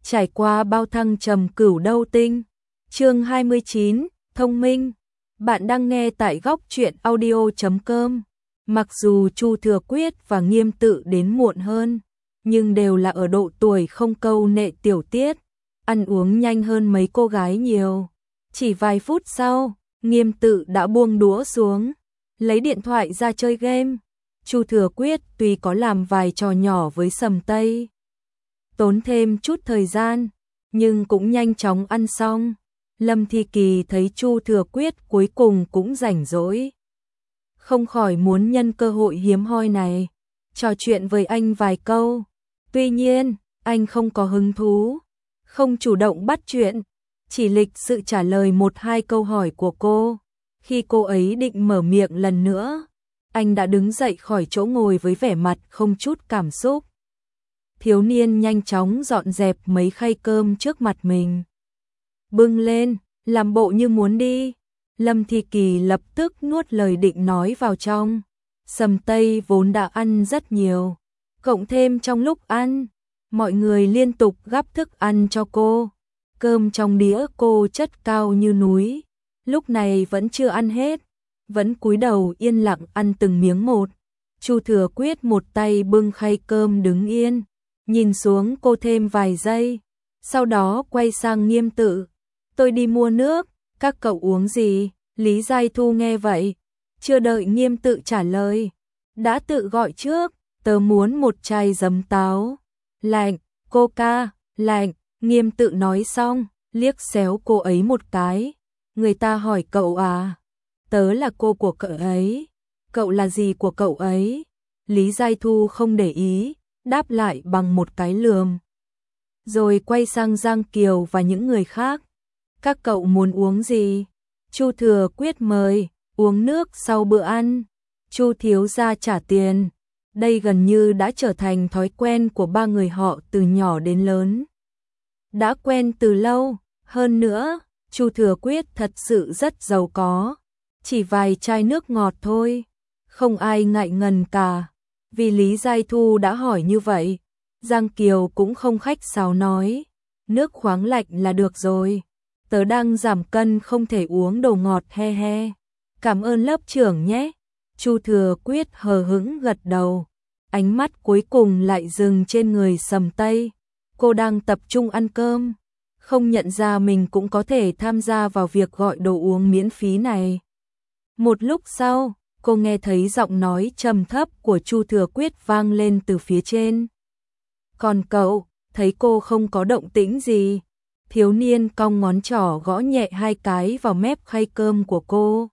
trải qua bao thăng trầm cửu đâu tinh. Chương 29, thông minh. Bạn đang nghe tại góc truyện audio.com. Mặc dù Chu Thừa Quyết và Nghiêm Tự đến muộn hơn, nhưng đều là ở độ tuổi không câu nệ tiểu tiết, ăn uống nhanh hơn mấy cô gái nhiều. Chỉ vài phút sau, Nghiêm Tự đã buông đũa xuống, lấy điện thoại ra chơi game. Chu Thừa Quyết tuy có làm vài trò nhỏ với Sầm Tây, tốn thêm chút thời gian, nhưng cũng nhanh chóng ăn xong. Lâm Thi Kỳ thấy Chu Thừa Quyết cuối cùng cũng rảnh rỗi, không khỏi muốn nhân cơ hội hiếm hoi này, trò chuyện với anh vài câu. Tuy nhiên, anh không có hứng thú, không chủ động bắt chuyện, chỉ lịch sự trả lời một hai câu hỏi của cô. Khi cô ấy định mở miệng lần nữa, anh đã đứng dậy khỏi chỗ ngồi với vẻ mặt không chút cảm xúc. Thiếu niên nhanh chóng dọn dẹp mấy khay cơm trước mặt mình, bưng lên, làm bộ như muốn đi. Lâm Thi Kỳ lập tức nuốt lời định nói vào trong. Sầm Tây vốn đã ăn rất nhiều, cộng thêm trong lúc ăn, mọi người liên tục gắp thức ăn cho cô. Cơm trong đĩa cô chất cao như núi, lúc này vẫn chưa ăn hết, vẫn cúi đầu yên lặng ăn từng miếng một. Chu Thừa Quyết một tay bưng khay cơm đứng yên, nhìn xuống cô thêm vài giây, sau đó quay sang Nghiêm Tự. Tôi đi mua nước, các cậu uống gì? Lý Giai Thu nghe vậy, chưa đợi Nghiêm Tự trả lời, đã tự gọi trước. Tớ muốn một chai giấm táo, lạnh, coca, lạnh. Nghiêm Tự nói xong, liếc xéo cô ấy một cái. Người ta hỏi cậu à? Tớ là cô của cậu ấy. Cậu là gì của cậu ấy? Lý Giai Thu không để ý, đáp lại bằng một cái lườm, rồi quay sang Giang Kiều và những người khác. Các cậu muốn uống gì? Chu Thừa Quyết mời, uống nước sau bữa ăn. Chu thiếu gia trả tiền. Đây gần như đã trở thành thói quen của ba người họ từ nhỏ đến lớn. Đã quen từ lâu, hơn nữa, Chu Thừa Quyết thật sự rất giàu có. Chỉ vài chai nước ngọt thôi, không ai ngại ngần cả. Vì Lý Giai Thu đã hỏi như vậy, Giang Kiều cũng không khách sáo nói, nước khoáng lạnh là được rồi. Tớ đang giảm cân không thể uống đồ ngọt he he. Cảm ơn lớp trưởng nhé. Chu Thừa Quyết hờ hững gật đầu, ánh mắt cuối cùng lại dừng trên người Sầm Tây. Cô đang tập trung ăn cơm, không nhận ra mình cũng có thể tham gia vào việc gọi đồ uống miễn phí này. Một lúc sau, cô nghe thấy giọng nói trầm thấp của Chu Thừa Quyết vang lên từ phía trên. Còn cậu? Thấy cô không có động tĩnh gì, thiếu niên cong ngón trỏ gõ nhẹ hai cái vào mép khay cơm của cô.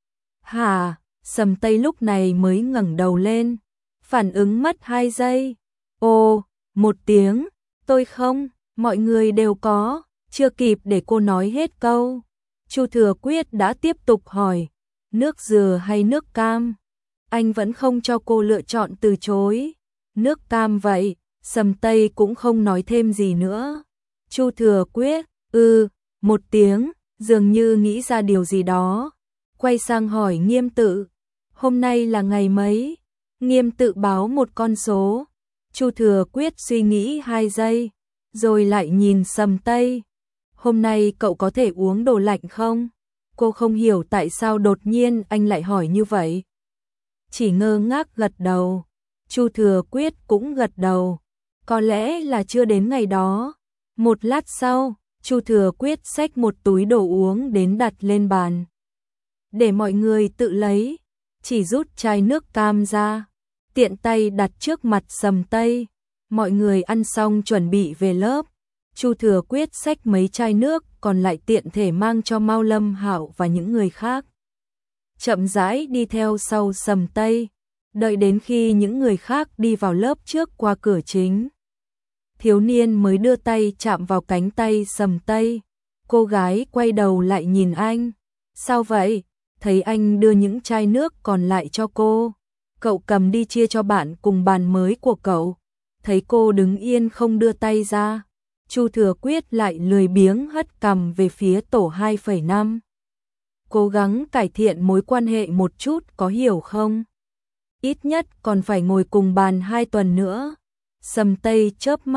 Hả? Sầm Tây lúc này mới ngẩng đầu lên, phản ứng mất 2 giây. Ồ, một tiếng, tôi không, mọi người đều có. Chưa kịp để cô nói hết câu, Chu Thừa Quyết đã tiếp tục hỏi, nước dừa hay nước cam? Anh vẫn không cho cô lựa chọn, từ chối. Nước cam vậy. Sầm Tây cũng không nói thêm gì nữa. Chu Thừa Quyết, một tiếng, dường như nghĩ ra điều gì đó, quay sang hỏi Nghiêm Tự, hôm nay là ngày mấy? Nghiêm Tự báo một con số. Chu Thừa Quyết suy nghĩ 2 giây, rồi lại nhìn Sầm Tây. Hôm nay cậu có thể uống đồ lạnh không? Cô không hiểu tại sao đột nhiên anh lại hỏi như vậy, chỉ ngơ ngác gật đầu. Chu Thừa Quyết cũng gật đầu, có lẽ là chưa đến ngày đó. Một lát sau, Chu Thừa Quyết xách một túi đồ uống đến đặt lên bàn, để mọi người tự lấy, chỉ rút chai nước cam ra, tiện tay đặt trước mặt Sầm Tây. Mọi người ăn xong chuẩn bị về lớp, Chu Thừa Quyết xách mấy chai nước còn lại tiện thể mang cho Mao Lâm Hạo và những người khác, chậm rãi đi theo sau Sầm Tây. Đợi đến khi những người khác đi vào lớp trước qua cửa chính, thiếu niên mới đưa tay chạm vào cánh tay Sầm Tây. Cô gái quay đầu lại nhìn anh. Sao vậy? Thấy anh đưa những chai nước còn lại cho cô. Cậu cầm đi chia cho bạn cùng bàn mới của cậu. Thấy cô đứng yên không đưa tay ra, Chu Thừa Quyết lại lười biếng hất cằm về phía tổ 2,5. Cố gắng cải thiện mối quan hệ một chút, có hiểu không? Ít nhất còn phải ngồi cùng bàn 2 tuần nữa. Sầm Tây chớp mắt,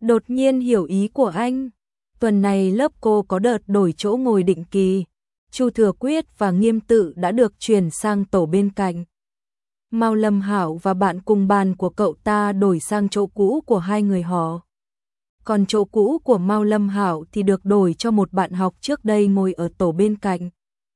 Đột nhiên hiểu ý của anh. Tuần này lớp cô có đợt đổi chỗ ngồi định kỳ. Chu Thừa Quyết và Nghiêm Tự đã được chuyển sang tổ bên cạnh. Mao Lâm Hạo và bạn cùng bàn của cậu ta đổi sang chỗ cũ của hai người họ. Còn chỗ cũ của Mao Lâm Hạo thì được đổi cho một bạn học trước đây ngồi ở tổ bên cạnh.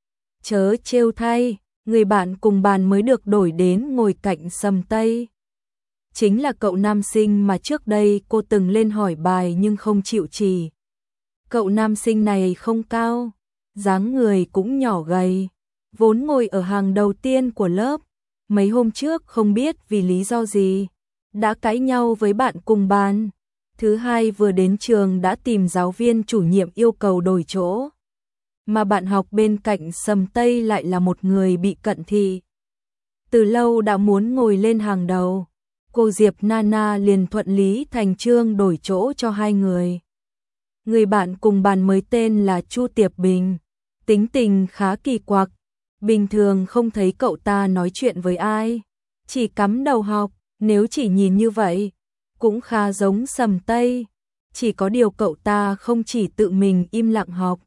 Chớ trêu thay, người bạn cùng bàn mới được đổi đến ngồi cạnh Sầm Tây. Chính là cậu nam sinh mà trước đây cô từng lên hỏi bài nhưng không chịu chỉ. Cậu nam sinh này không cao, dáng người cũng nhỏ gầy, vốn ngồi ở hàng đầu tiên của lớp. Mấy hôm trước không biết vì lý do gì, đã cãi nhau với bạn cùng bàn. Thứ hai vừa đến trường đã tìm giáo viên chủ nhiệm yêu cầu đổi chỗ. Mà bạn học bên cạnh Sầm Tây lại là một người bị cận thị. Từ lâu đã muốn ngồi lên hàng đầu. Cô Diệp Nana liền thuận lý thành chương đổi chỗ cho hai người. Người bạn cùng bàn mới tên là Chu Tiệp Bình. Tính tình khá kỳ quặc. Bình thường không thấy cậu ta nói chuyện với ai. Chỉ cắm đầu học, nếu chỉ nhìn như vậy, cũng khá giống Sầm Tây. Chỉ có điều cậu ta không chỉ tự mình im lặng học,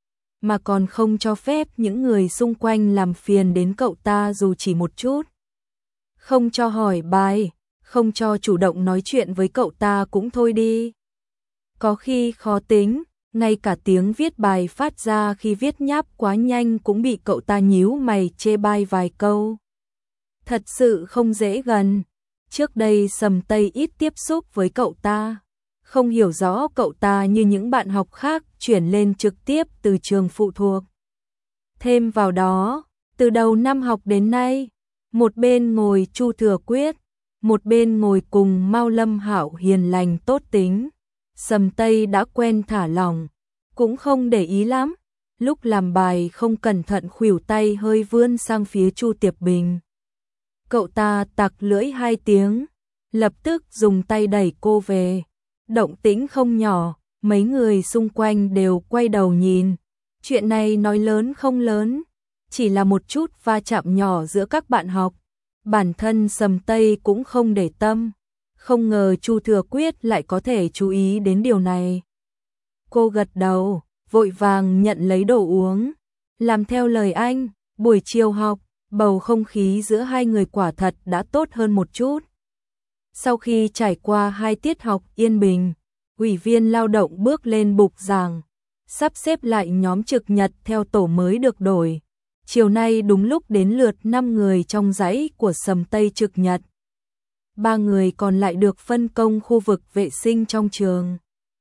mà còn không cho phép những người xung quanh làm phiền đến cậu ta dù chỉ một chút. Không cho hỏi bài, không cho chủ động nói chuyện với cậu ta cũng thôi đi. Có khi khó tính, ngay cả tiếng viết bài phát ra khi viết nháp quá nhanh cũng bị cậu ta nhíu mày chê bai vài câu. Thật sự không dễ gần. Trước đây Sầm Tây ít tiếp xúc với cậu ta, không hiểu rõ cậu ta như những bạn học khác chuyển lên trực tiếp từ trường phụ thuộc. Thêm vào đó, từ đầu năm học đến nay, một bên ngồi Chu Thừa Quyết, một bên ngồi cùng Mao Lâm Hạo hiền lành tốt tính. Sầm Tây đã quen thả lỏng, cũng không để ý lắm. Lúc làm bài không cẩn thận khuỷu tay hơi vươn sang phía Chu Tiệp Bình. Cậu ta tặc lưỡi 2 tiếng, lập tức dùng tay đẩy cô về. Động tĩnh không nhỏ, mấy người xung quanh đều quay đầu nhìn. Chuyện này nói lớn không lớn, chỉ là một chút va chạm nhỏ giữa các bạn học. Bản thân Sầm Tây cũng không để tâm, không ngờ Chu Thừa Quyết lại có thể chú ý đến điều này. Cô gật đầu, vội vàng nhận lấy đồ uống, làm theo lời anh. Buổi chiều học, bầu không khí giữa hai người quả thật đã tốt hơn một chút. Sau khi trải qua 2 tiết học yên bình, ủy viên lao động bước lên bục giảng, sắp xếp lại nhóm trực nhật theo tổ mới được đổi. Chiều nay đúng lúc đến lượt 5 người trong dãy của Sầm Tây trực nhật. 3 người còn lại được phân công khu vực vệ sinh trong trường.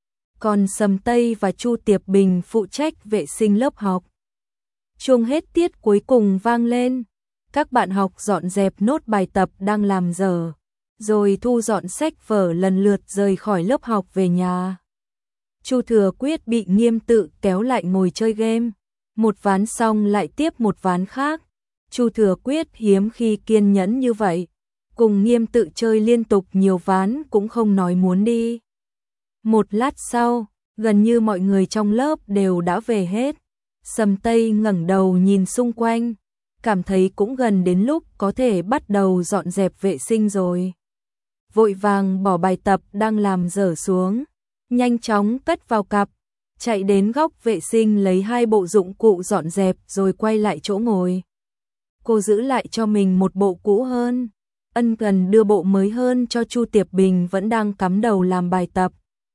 Còn Sầm Tây và Chu Tiệp Bình phụ trách vệ sinh lớp học. Chuông hết tiết cuối cùng vang lên. Các bạn học dọn dẹp nốt bài tập đang làm dở, rồi thu dọn sách vở lần lượt rời khỏi lớp học về nhà. Chu Thừa Quyết bị Nghiêm Tự kéo lại ngồi chơi game. Một ván xong lại tiếp một ván khác. Chu Thừa Quyết hiếm khi kiên nhẫn như vậy. Cùng Nghiêm Tự chơi liên tục nhiều ván cũng không nói muốn đi. Một lát sau, gần như mọi người trong lớp đều đã về hết. Sầm Tây ngẩng đầu nhìn xung quanh, cảm thấy cũng gần đến lúc có thể bắt đầu dọn dẹp vệ sinh rồi. Vội vàng bỏ bài tập đang làm dở xuống, nhanh chóng cất vào cặp, chạy đến góc vệ sinh lấy 2 bộ dụng cụ dọn dẹp rồi quay lại chỗ ngồi. Cô giữ lại cho mình một bộ cũ hơn, ân cần đưa bộ mới hơn cho Chu Tiệp Bình vẫn đang cắm đầu làm bài tập.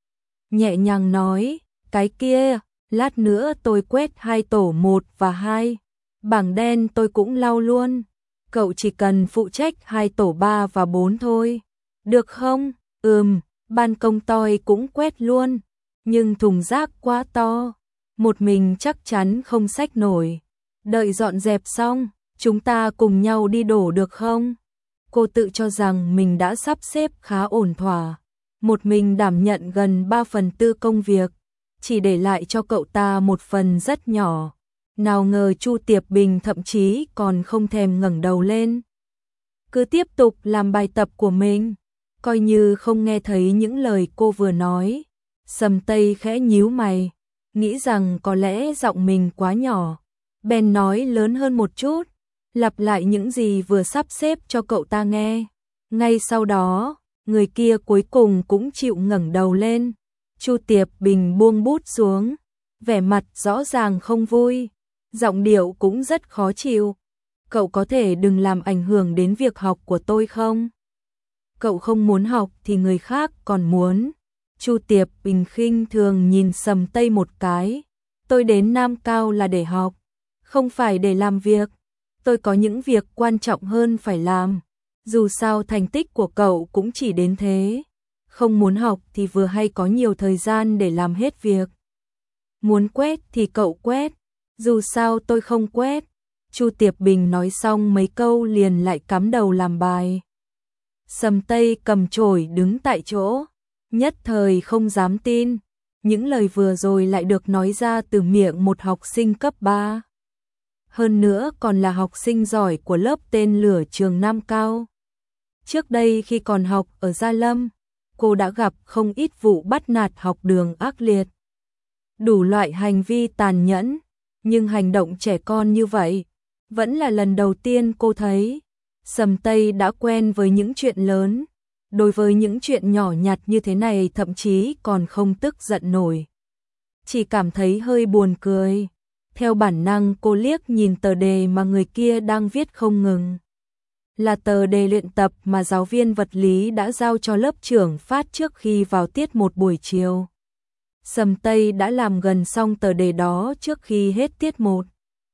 Nhẹ nhàng nói, cái kia, lát nữa tôi quét 2 tổ 1 và 2. Bảng đen tôi cũng lau luôn. Cậu chỉ cần phụ trách 2 tổ 3 và 4 thôi. Được không? Ban công tôi cũng quét luôn. Nhưng thùng rác quá to. Một mình chắc chắn không xách nổi. Đợi dọn dẹp xong, chúng ta cùng nhau đi đổ được không? Cô tự cho rằng mình đã sắp xếp khá ổn thỏa. Một mình đảm nhận gần 3/4 công việc. Chỉ để lại cho cậu ta một phần rất nhỏ. Nào ngờ Chu Tiệp Bình thậm chí còn không thèm ngẩng đầu lên. Cứ tiếp tục làm bài tập của mình, coi như không nghe thấy những lời cô vừa nói. Sầm Tây khẽ nhíu mày, nghĩ rằng có lẽ giọng mình quá nhỏ. Bèn nói lớn hơn một chút, lặp lại những gì vừa sắp xếp cho cậu ta nghe. Ngay sau đó, người kia cuối cùng cũng chịu ngẩng đầu lên. Chu Tiệp Bình buông bút xuống, vẻ mặt rõ ràng không vui, giọng điệu cũng rất khó chịu. Cậu có thể đừng làm ảnh hưởng đến việc học của tôi không? Cậu không muốn học thì người khác còn muốn. Chu Tiệp Bình khinh thường nhìn Sầm Tây một cái. Tôi đến Nam Cao là để học, không phải để làm việc. Tôi có những việc quan trọng hơn phải làm. Dù sao thành tích của cậu cũng chỉ đến thế. Không muốn học thì vừa hay có nhiều thời gian để làm hết việc. Muốn quét thì cậu quét, dù sao tôi không quét. Chu Tiệp Bình nói xong mấy câu liền lại cắm đầu làm bài. Sầm Tây cầm chổi đứng tại chỗ, nhất thời không dám tin. Những lời vừa rồi lại được nói ra từ miệng một học sinh cấp 3. Hơn nữa còn là học sinh giỏi của lớp tên lửa trường Nam Cao. Trước đây khi còn học ở Gia Lâm, cô đã gặp không ít vụ bắt nạt học đường ác liệt. Đủ loại hành vi tàn nhẫn, nhưng hành động trẻ con như vậy, vẫn là lần đầu tiên cô thấy. Sầm Tây đã quen với những chuyện lớn, đối với những chuyện nhỏ nhặt như thế này thậm chí còn không tức giận nổi. Chỉ cảm thấy hơi buồn cười. Theo bản năng cô liếc nhìn tờ đề mà người kia đang viết không ngừng. Là tờ đề luyện tập mà giáo viên vật lý đã giao cho lớp trưởng phát trước khi vào tiết một buổi chiều. Sầm Tây đã làm gần xong tờ đề đó trước khi hết tiết 1.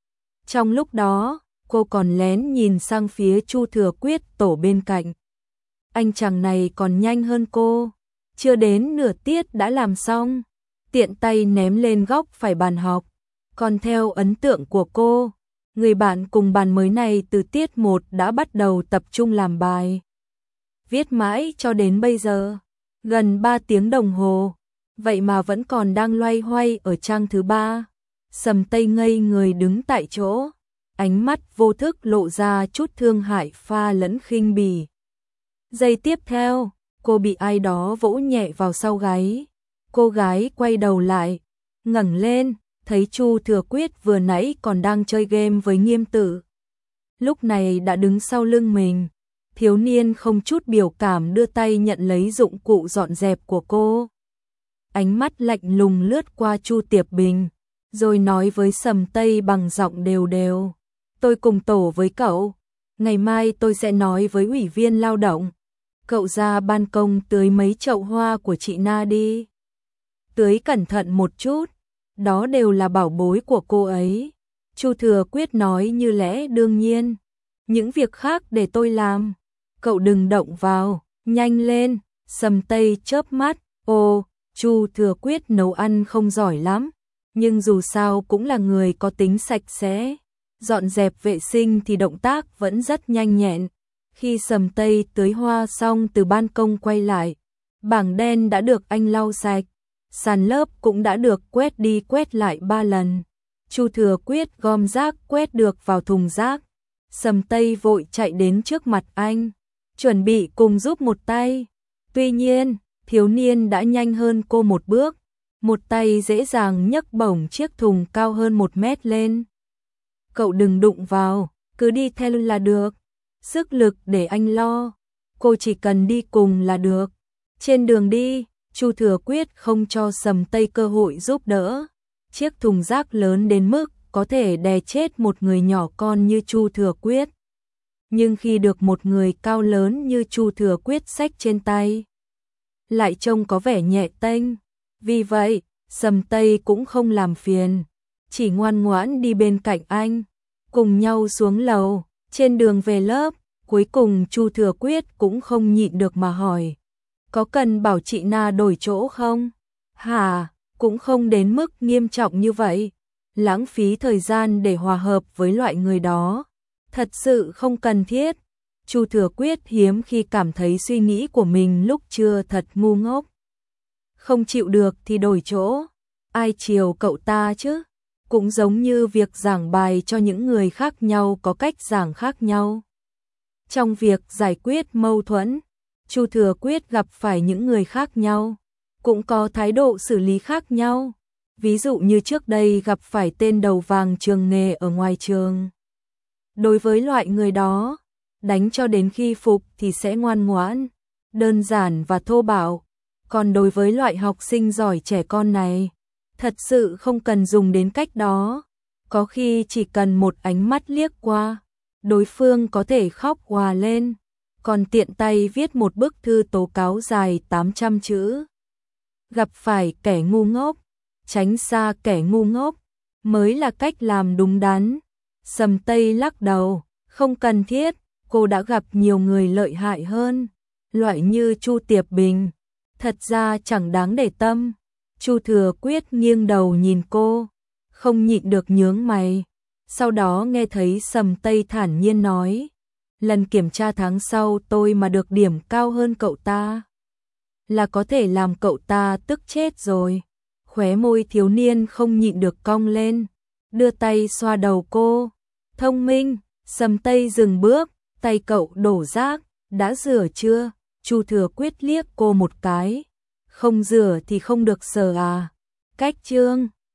Trong lúc đó, cô còn lén nhìn sang phía Chu Thừa Quyết tổ bên cạnh. Anh chàng này còn nhanh hơn cô, chưa đến nửa tiết đã làm xong, tiện tay ném lên góc phải bàn học. Còn theo ấn tượng của cô, người bạn cùng bàn mới này từ tiết 1 đã bắt đầu tập trung làm bài. Viết mãi cho đến bây giờ, gần 3 tiếng đồng hồ, vậy mà vẫn còn đang loay hoay ở trang thứ 3. Sầm Tây ngây người đứng tại chỗ, ánh mắt vô thức lộ ra chút thương hại pha lẫn khinh bỉ. Giây tiếp theo, cô bị ai đó vỗ nhẹ vào sau gáy. Cô gái quay đầu lại, ngẩng lên, thấy Chu Thừa Quyết vừa nãy còn đang chơi game với Nghiêm Tử. Lúc này đã đứng sau lưng mình. Thiếu niên không chút biểu cảm đưa tay nhận lấy dụng cụ dọn dẹp của cô. Ánh mắt lạnh lùng lướt qua Chu Tiệp Bình, rồi nói với Sầm Tây bằng giọng đều đều. Tôi cùng tổ với cậu, ngày mai tôi sẽ nói với ủy viên lao động. Cậu ra ban công tưới mấy chậu hoa của chị Na đi. Tưới cẩn thận một chút, đó đều là bảo bối của cô ấy. Chu Thừa Quyết nói như lẽ đương nhiên. Những việc khác để tôi làm, cậu đừng động vào, nhanh lên. Sầm Tây chớp mắt, ồ, Chu Thừa Quyết nấu ăn không giỏi lắm, nhưng dù sao cũng là người có tính sạch sẽ. Dọn dẹp vệ sinh thì động tác vẫn rất nhanh nhẹn. Khi Sầm Tây tưới hoa xong từ ban công quay lại, bảng đen đã được anh lau sạch, sàn lớp cũng đã được quét đi quét lại 3 lần. Chu Thừa Quyết gom rác quét được vào thùng rác. Sầm Tây vội chạy đến trước mặt anh, chuẩn bị cùng giúp một tay. Tuy nhiên, thiếu niên đã nhanh hơn cô một bước, một tay dễ dàng nhấc bổng chiếc thùng cao hơn 1 mét lên. Cậu đừng đụng vào, cứ đi theo là được. Sức lực để anh lo, cô chỉ cần đi cùng là được. Trên đường đi, Chu Thừa Quyết không cho Sầm Tây cơ hội giúp đỡ. Chiếc thùng rác lớn đến mức có thể đè chết một người nhỏ con như Chu Thừa Quyết. Nhưng khi được một người cao lớn như Chu Thừa Quyết xách trên tay, lại trông có vẻ nhẹ tênh. Vì vậy, Sầm Tây cũng không làm phiền, chỉ ngoan ngoãn đi bên cạnh anh, cùng nhau xuống lầu. Trên đường về lớp, cuối cùng Chu Thừa Quyết cũng không nhịn được mà hỏi. Có cần bảo chị Na đổi chỗ không? Hả, cũng không đến mức nghiêm trọng như vậy. Lãng phí thời gian để hòa hợp với loại người đó, thật sự không cần thiết. Chu Thừa Quyết hiếm khi cảm thấy suy nghĩ của mình lúc chưa thật ngu ngốc. Không chịu được thì đổi chỗ, ai chiều cậu ta chứ? Cũng giống như việc giảng bài cho những người khác nhau có cách giảng khác nhau. Trong việc giải quyết mâu thuẫn, Chu Thừa Quyết gặp phải những người khác nhau, cũng có thái độ xử lý khác nhau. Ví dụ như trước đây gặp phải tên đầu vàng trường nghề ở ngoài trường. Đối với loại người đó, đánh cho đến khi phục thì sẽ ngoan ngoãn, đơn giản và thô bạo. Còn đối với loại học sinh giỏi trẻ con này, thật sự không cần dùng đến cách đó. Có khi chỉ cần một ánh mắt liếc qua, đối phương có thể khóc òa lên, còn tiện tay viết một bức thư tố cáo dài 800 chữ. Gặp phải kẻ ngu ngốc, tránh xa kẻ ngu ngốc, mới là cách làm đúng đắn. Sầm Tây lắc đầu, không cần thiết, cô đã gặp nhiều người lợi hại hơn, loại như Chu Tiệp Bình, thật ra chẳng đáng để tâm. Chu Thừa Quyết nghiêng đầu nhìn cô, không nhịn được nhướng mày. Sau đó nghe thấy Sầm Tây thản nhiên nói, lần kiểm tra tháng sau tôi mà được điểm cao hơn cậu ta, là có thể làm cậu ta tức chết rồi. Khóe môi thiếu niên không nhịn được cong lên, đưa tay xoa đầu cô. Thông minh. Sầm Tây dừng bước, tay cậu đổ rác, đã rửa chưa? Chu Thừa Quyết liếc cô một cái, không rửa thì không được sờ à? Cách chương